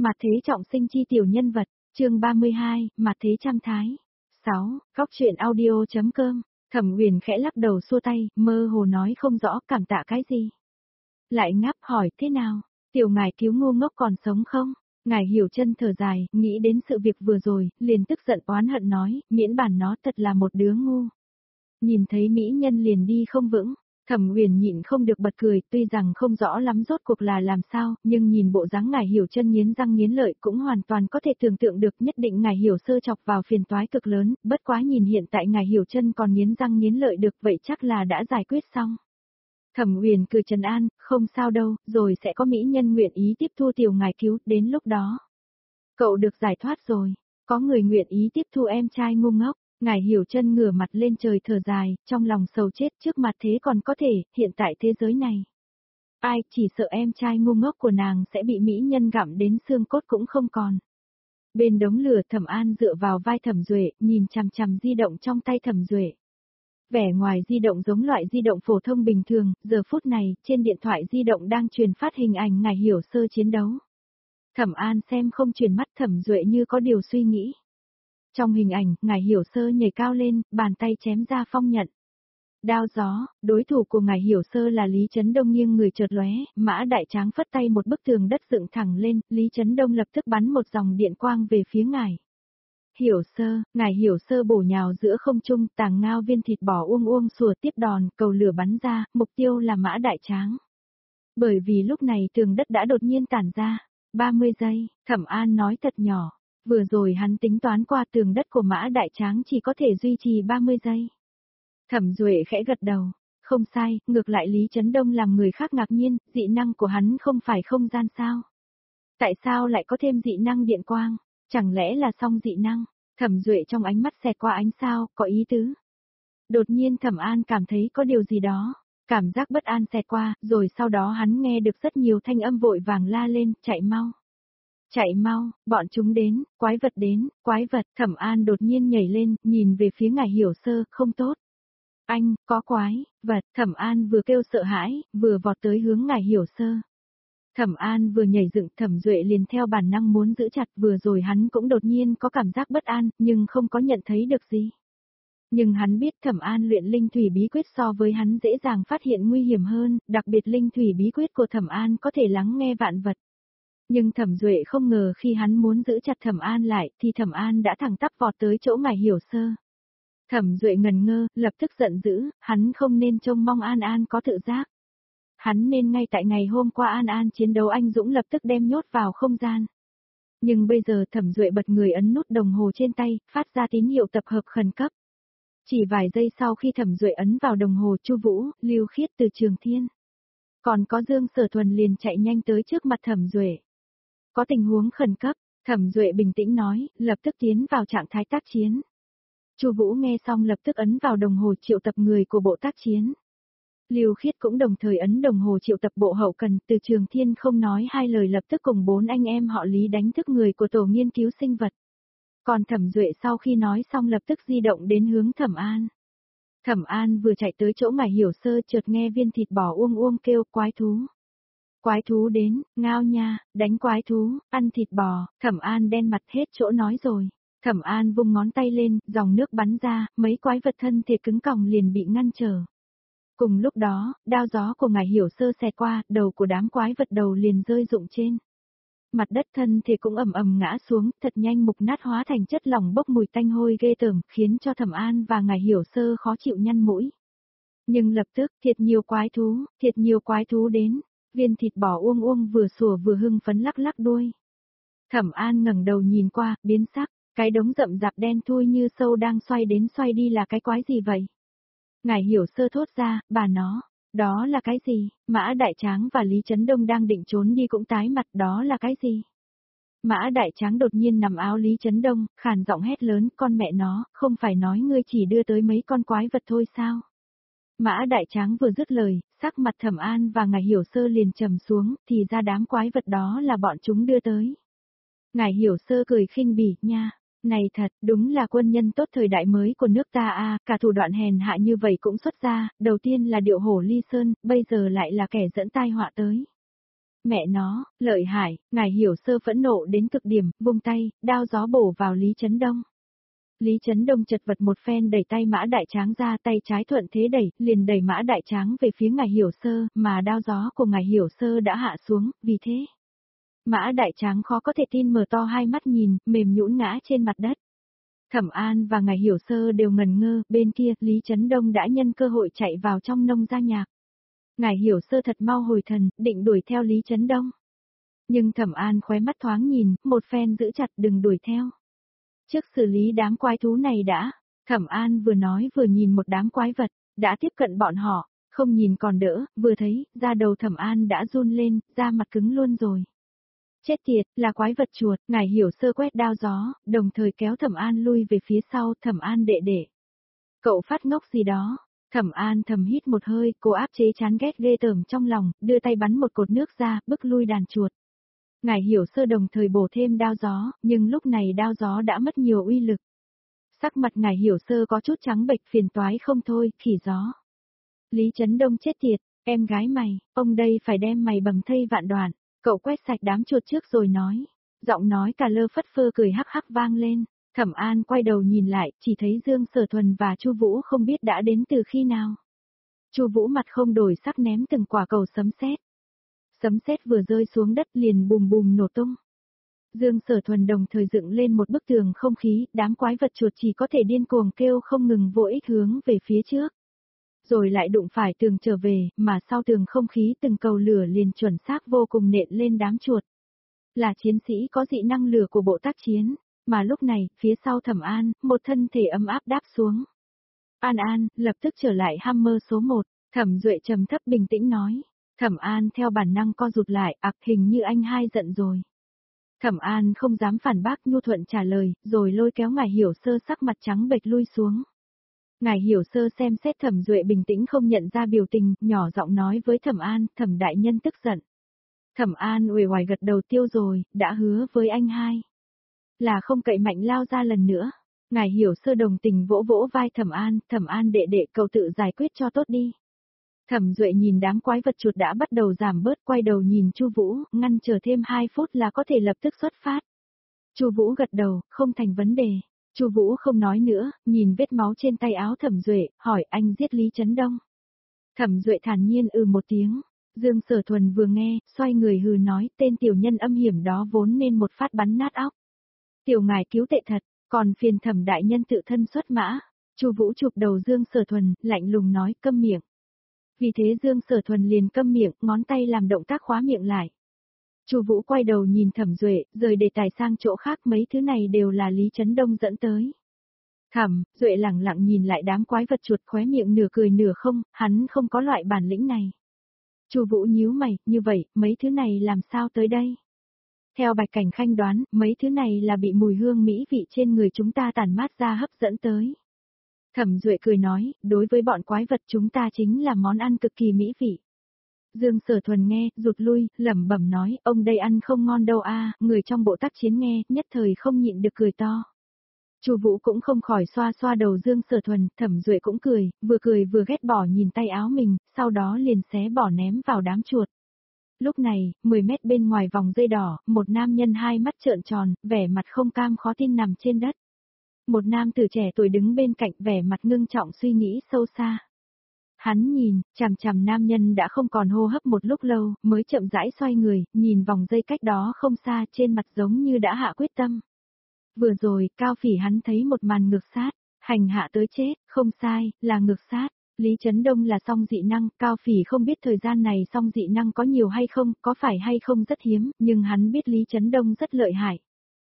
Mạt thế trọng sinh chi tiểu nhân vật, chương 32, Mạt thế trăm thái. 6. Góc truyện audio.com. Thẩm Huyền khẽ lắc đầu xua tay, mơ hồ nói không rõ cảm tạ cái gì. Lại ngáp hỏi thế nào, tiểu ngài cứu ngu ngốc còn sống không? Ngài Hiểu Chân thở dài, nghĩ đến sự việc vừa rồi, liền tức giận oán hận nói, miễn bản nó thật là một đứa ngu. Nhìn thấy mỹ nhân liền đi không vững. Thẩm Huyền nhịn không được bật cười, tuy rằng không rõ lắm rốt cuộc là làm sao, nhưng nhìn bộ dáng Ngài Hiểu Chân nghiến răng nghiến lợi cũng hoàn toàn có thể tưởng tượng được, nhất định Ngài Hiểu Sơ chọc vào phiền toái cực lớn, bất quá nhìn hiện tại Ngài Hiểu Chân còn nghiến răng nghiến lợi được, vậy chắc là đã giải quyết xong. Thẩm Huyền cười trấn an, không sao đâu, rồi sẽ có mỹ nhân nguyện ý tiếp thu tiểu ngài cứu, đến lúc đó. Cậu được giải thoát rồi, có người nguyện ý tiếp thu em trai ngu ngốc. Ngài Hiểu Chân ngửa mặt lên trời thở dài, trong lòng sầu chết, trước mặt thế còn có thể, hiện tại thế giới này. Ai, chỉ sợ em trai ngu ngốc của nàng sẽ bị mỹ nhân gặm đến xương cốt cũng không còn. Bên đống lửa Thẩm An dựa vào vai Thẩm Duệ, nhìn chằm chằm di động trong tay Thẩm Duệ. Vẻ ngoài di động giống loại di động phổ thông bình thường, giờ phút này, trên điện thoại di động đang truyền phát hình ảnh Ngài Hiểu Sơ chiến đấu. Thẩm An xem không chuyển mắt, Thẩm Duệ như có điều suy nghĩ. Trong hình ảnh, Ngài Hiểu Sơ nhảy cao lên, bàn tay chém ra phong nhận. Đao gió, đối thủ của Ngài Hiểu Sơ là Lý Chấn Đông nghiêng người chợt lóe, Mã Đại Tráng phất tay một bức tường đất dựng thẳng lên, Lý Chấn Đông lập tức bắn một dòng điện quang về phía ngài. Hiểu Sơ, Ngài Hiểu Sơ bổ nhào giữa không trung, tàng ngao viên thịt bò uông uông sủa tiếp đòn, cầu lửa bắn ra, mục tiêu là Mã Đại Tráng. Bởi vì lúc này tường đất đã đột nhiên tản ra. 30 giây, Thẩm An nói thật nhỏ. Vừa rồi hắn tính toán qua tường đất của Mã Đại Tráng chỉ có thể duy trì 30 giây. Thẩm Duệ khẽ gật đầu. Không sai, ngược lại Lý Chấn Đông làm người khác ngạc nhiên, dị năng của hắn không phải không gian sao? Tại sao lại có thêm dị năng điện quang? Chẳng lẽ là song dị năng? Thẩm Duệ trong ánh mắt xẹt qua ánh sao, có ý tứ. Đột nhiên Thẩm An cảm thấy có điều gì đó. Cảm giác bất an xẹt qua, rồi sau đó hắn nghe được rất nhiều thanh âm vội vàng la lên, chạy mau. Chạy mau, bọn chúng đến, quái vật đến, quái vật, Thẩm An đột nhiên nhảy lên, nhìn về phía Ngài Hiểu Sơ, không tốt. Anh, có quái vật, Thẩm An vừa kêu sợ hãi, vừa vọt tới hướng Ngài Hiểu Sơ. Thẩm An vừa nhảy dựng, Thẩm Duệ liền theo bản năng muốn giữ chặt, vừa rồi hắn cũng đột nhiên có cảm giác bất an, nhưng không có nhận thấy được gì. Nhưng hắn biết Thẩm An luyện linh thủy bí quyết so với hắn dễ dàng phát hiện nguy hiểm hơn, đặc biệt linh thủy bí quyết của Thẩm An có thể lắng nghe vạn vật. Nhưng Thẩm Duệ không ngờ khi hắn muốn giữ chặt Thẩm An lại, thì Thẩm An đã thẳng tắp vọt tới chỗ Ngài Hiểu Sơ. Thẩm Duệ ngần ngơ, lập tức giận dữ, hắn không nên trông mong An An có tự giác. Hắn nên ngay tại ngày hôm qua An An chiến đấu anh dũng lập tức đem nhốt vào không gian. Nhưng bây giờ Thẩm Duệ bật người ấn nút đồng hồ trên tay, phát ra tín hiệu tập hợp khẩn cấp. Chỉ vài giây sau khi Thẩm Duệ ấn vào đồng hồ, Chu Vũ, Lưu Khiết từ Trường Thiên. Còn có Dương Sở Thuần liền chạy nhanh tới trước mặt Thẩm Duệ. Có tình huống khẩn cấp, Thẩm Duệ bình tĩnh nói, lập tức tiến vào trạng thái tác chiến. Chu Vũ nghe xong lập tức ấn vào đồng hồ triệu tập người của bộ tác chiến. Lưu Khiết cũng đồng thời ấn đồng hồ triệu tập bộ hậu cần, từ Trường Thiên không nói hai lời lập tức cùng 4 anh em họ Lý đánh thức người của tổ nghiên cứu sinh vật. Còn Thẩm Duệ sau khi nói xong lập tức di động đến hướng Thẩm An. Thẩm An vừa chạy tới chỗ Ngài Hiểu Sơ chợt nghe viên thịt bò uông uông kêu quái thú. Quái thú đến, ngao nha, đánh quái thú, ăn thịt bò, Thẩm An đen mặt hết chỗ nói rồi. Thẩm An vung ngón tay lên, dòng nước bắn ra, mấy quái vật thân thể cứng còng liền bị ngăn trở. Cùng lúc đó, đao gió của Ngài Hiểu Sơ xẹt qua, đầu của đám quái vật đầu liền rơi rụng trên. Mặt đất thân thể cũng ầm ầm ngã xuống, thật nhanh mục nát hóa thành chất lỏng bốc mùi tanh hôi ghê tởm, khiến cho Thẩm An và Ngài Hiểu Sơ khó chịu nhăn mũi. Nhưng lập tức, thiệt nhiều quái thú đến, viên thịt bò uông uông vừa sủa vừa hưng phấn lắc lắc đuôi. Thẩm An ngẩng đầu nhìn qua, biến sắc, cái đống rậm rạp đen thui như sâu đang xoay đến xoay đi là cái quái gì vậy? Ngài Hiểu Sơ thốt ra, bà nó, đó là cái gì? Mã Đại Tráng và Lý Chấn Đông đang định trốn đi cũng tái mặt, đó là cái gì? Mã Đại Tráng đột nhiên nắm áo Lý Chấn Đông, khàn giọng hét lớn, con mẹ nó, không phải nói ngươi chỉ đưa tới mấy con quái vật thôi sao? Mã Đại Tráng vừa dứt lời, sắc mặt Thẩm An và Ngài Hiểu Sơ liền trầm xuống, thì ra đám quái vật đó là bọn chúng đưa tới. Ngài Hiểu Sơ cười khinh bỉ, nha. Này thật, đúng là quân nhân tốt thời đại mới của nước ta a, cả thủ đoạn hèn hạ như vậy cũng xuất ra, đầu tiên là điệu hổ ly sơn, bây giờ lại là kẻ dẫn tai họa tới. Mẹ nó, lợi hại, ngài hiểu sơ phẫn nộ đến cực điểm, vung tay, đao gió bổ vào Lý Chấn Đông. Lý Chấn Đông chật vật một phen đẩy tay Mã Đại Tráng ra, tay trái thuận thế đẩy, liền đẩy Mã Đại Tráng về phía ngài hiểu sơ, mà đao gió của ngài hiểu sơ đã hạ xuống, vì thế. Mã Đại Tráng khó có thể tin, mở to hai mắt nhìn, mềm nhũn ngã trên mặt đất. Thẩm An và ngài hiểu sơ đều ngần ngơ, bên kia, Lý Chấn Đông đã nhân cơ hội chạy vào trong nông gia nhạc. Ngài hiểu sơ thật mau hồi thần, định đuổi theo Lý Chấn Đông. Nhưng Thẩm An khóe mắt thoáng nhìn, một phen giữ chặt đừng đuổi theo. Trước xử lý đám quái thú này đã, Thẩm An vừa nói vừa nhìn một đám quái vật, đã tiếp cận bọn họ, không nhìn còn đỡ, vừa thấy, da đầu Thẩm An đã run lên, da mặt cứng luôn rồi. Chết tiệt, là quái vật chuột, ngài hiểu sơ quét đao gió, đồng thời kéo Thẩm An lui về phía sau, Thẩm An đệ đệ. Cậu phát ngốc gì đó, Thẩm An thầm hít một hơi, cô áp chế chán ghét ghê tởm trong lòng, đưa tay bắn một cột nước ra, bức lui đàn chuột. Ngài hiểu sơ đồng thời bổ thêm đao gió, nhưng lúc này đao gió đã mất nhiều uy lực. Sắc mặt ngài hiểu sơ có chút trắng bệch, phiền toái không thôi, khỉ gió. Lý Chấn Đông chết tiệt, em gái mày, ông đây phải đem mày bầm thây vạn đoạn. Cậu quét sạch đám chuột trước rồi nói. Giọng nói cà lơ phất phơ cười hắc hắc vang lên. Thẩm An quay đầu nhìn lại, chỉ thấy Dương Sở Thuần và Chu Vũ không biết đã đến từ khi nào. Chu Vũ mặt không đổi sắc ném từng quả cầu sấm sét. Sấm sét vừa rơi xuống đất liền bùm bùm nổ tung. Dương Sở Thuần đồng thời dựng lên một bức tường không khí, đám quái vật chuột chỉ có thể điên cuồng kêu không ngừng vô ích hướng về phía trước. Rồi lại đụng phải tường trở về, mà sau tường không khí từng cầu lửa liền chuẩn xác vô cùng nện lên đám chuột. Là chiến sĩ có dị năng lửa của bộ tác chiến, mà lúc này, phía sau Thẩm An, một thân thể ấm áp đáp xuống. An An, lập tức trở lại Hammer số 1, Thẩm Duệ trầm thấp bình tĩnh nói. Thẩm An theo bản năng co rụt lại, hình như anh hai giận rồi. Thẩm An không dám phản bác, nhu thuận trả lời, rồi lôi kéo ngài hiểu sơ sắc mặt trắng bệch lui xuống. Ngài hiểu sơ xem xét Thẩm Duệ bình tĩnh không nhận ra biểu tình, nhỏ giọng nói với Thẩm An, Thẩm đại nhân tức giận. Thẩm An uể oải gật đầu, tiêu rồi, đã hứa với anh hai. Là không cậy mạnh lao ra lần nữa. Ngài hiểu sơ đồng tình vỗ vỗ vai Thẩm An đệ đệ cậu tự giải quyết cho tốt đi. Thẩm Duệ nhìn đám quái vật chuột đã bắt đầu giảm bớt, quay đầu nhìn Chu Vũ, ngăn chờ thêm 2 phút là có thể lập tức xuất phát. Chu Vũ gật đầu, không thành vấn đề. Chu Vũ không nói nữa, nhìn vết máu trên tay áo Thẩm Duệ, hỏi anh giết Lý Chấn Đông. Thẩm Duệ thản nhiên một tiếng. Dương Sở Thuần vừa nghe, xoay người hừ nói, tên tiểu nhân âm hiểm đó vốn nên một phát bắn nát óc. Tiểu ngài cứu tệ thật, còn phiền Thẩm đại nhân tự thân xuất mã. Chu Vũ chụp đầu Dương Sở Thuần, lạnh lùng nói, câm miệng. Vì thế Dương Sở Thuần liền câm miệng, ngón tay làm động tác khóa miệng lại. Chu Vũ quay đầu nhìn Thẩm Duệ, rời đề tài sang chỗ khác, mấy thứ này đều là Lý Chấn Đông dẫn tới. Thẩm Duệ lẳng lặng nhìn lại đám quái vật chuột, khóe miệng nửa cười nửa không, hắn không có loại bản lĩnh này. Chu Vũ nhíu mày, như vậy, mấy thứ này làm sao tới đây? Theo Bạch Cảnh Khanh đoán, mấy thứ này là bị mùi hương mỹ vị trên người chúng ta tản mát ra hấp dẫn tới. Thẩm Duệ cười nói, đối với bọn quái vật chúng ta chính là món ăn cực kỳ mỹ vị. Dương Sở Thuần nghe, rụt lui, lẩm bẩm nói, ông đây ăn không ngon đâu a, người trong bộ tác chiến nghe, nhất thời không nhịn được cười to. Chu Vũ cũng không khỏi xoa xoa đầu Dương Sở Thuần, Thẩm Duệ cũng cười vừa ghét bỏ nhìn tay áo mình, sau đó liền xé bỏ ném vào đám chuột. Lúc này, 10 mét bên ngoài vòng dây đỏ, một nam nhân hai mắt trợn tròn, vẻ mặt không cam khó tin nằm trên đất. Một nam tử trẻ tuổi đứng bên cạnh, vẻ mặt ngưng trọng suy nghĩ sâu xa. Hắn nhìn, chằm chằm nam nhân đã không còn hô hấp một lúc lâu, mới chậm rãi xoay người, nhìn vòng dây cách đó không xa, trên mặt giống như đã hạ quyết tâm. Vừa rồi, Cao Phỉ hắn thấy một màn ngược sát, hành hạ tới chết, không sai, là ngược sát. Lý Chấn Đông là song dị năng, Cao Phỉ không biết thời gian này song dị năng có nhiều hay không, có phải hay không rất hiếm, nhưng hắn biết Lý Chấn Đông rất lợi hại.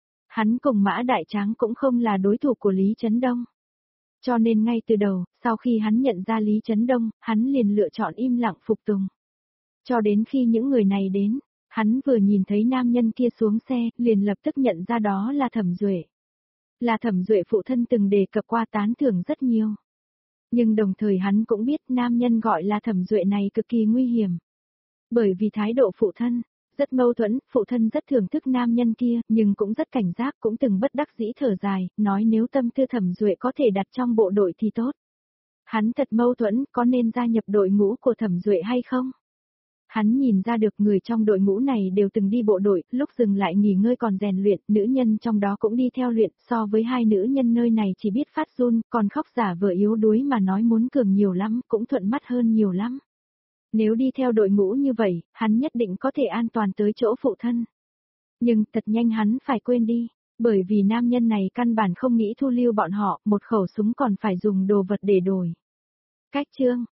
Hắn cùng Mã Đại Tráng cũng không là đối thủ của Lý Chấn Đông. Cho nên ngay từ đầu, sau khi hắn nhận ra Lý Chấn Đông, hắn liền lựa chọn im lặng phục tùng. Cho đến khi những người này đến, hắn vừa nhìn thấy nam nhân kia xuống xe, liền lập tức nhận ra đó là Thẩm Duệ. Là Thẩm Duệ phụ thân từng đề cập qua, tán thưởng rất nhiều. Nhưng đồng thời hắn cũng biết nam nhân gọi là Thẩm Duệ này cực kỳ nguy hiểm. Bởi vì thái độ phụ thân, rất mâu thuẫn, phụ thân rất thưởng thức nam nhân kia, nhưng cũng rất cảnh giác, cũng từng bất đắc dĩ thở dài, nói nếu tâm tư Thẩm Duệ có thể đặt trong bộ đội thì tốt. Hắn thật mâu thuẫn, có nên gia nhập đội ngũ của Thẩm Duệ hay không? Hắn nhìn ra được người trong đội ngũ này đều từng đi bộ đội, lúc dừng lại nghỉ ngơi còn rèn luyện, nữ nhân trong đó cũng đi theo luyện, so với hai nữ nhân nơi này chỉ biết phát run, còn khóc giả vờ yếu đuối mà nói muốn cường nhiều lắm, cũng thuận mắt hơn nhiều lắm. Nếu đi theo đội ngũ như vậy, hắn nhất định có thể an toàn tới chỗ phụ thân. Nhưng thật nhanh hắn phải quên đi, bởi vì nam nhân này căn bản không nghĩ thu lưu bọn họ, một khẩu súng còn phải dùng đồ vật để đổi. Cách chương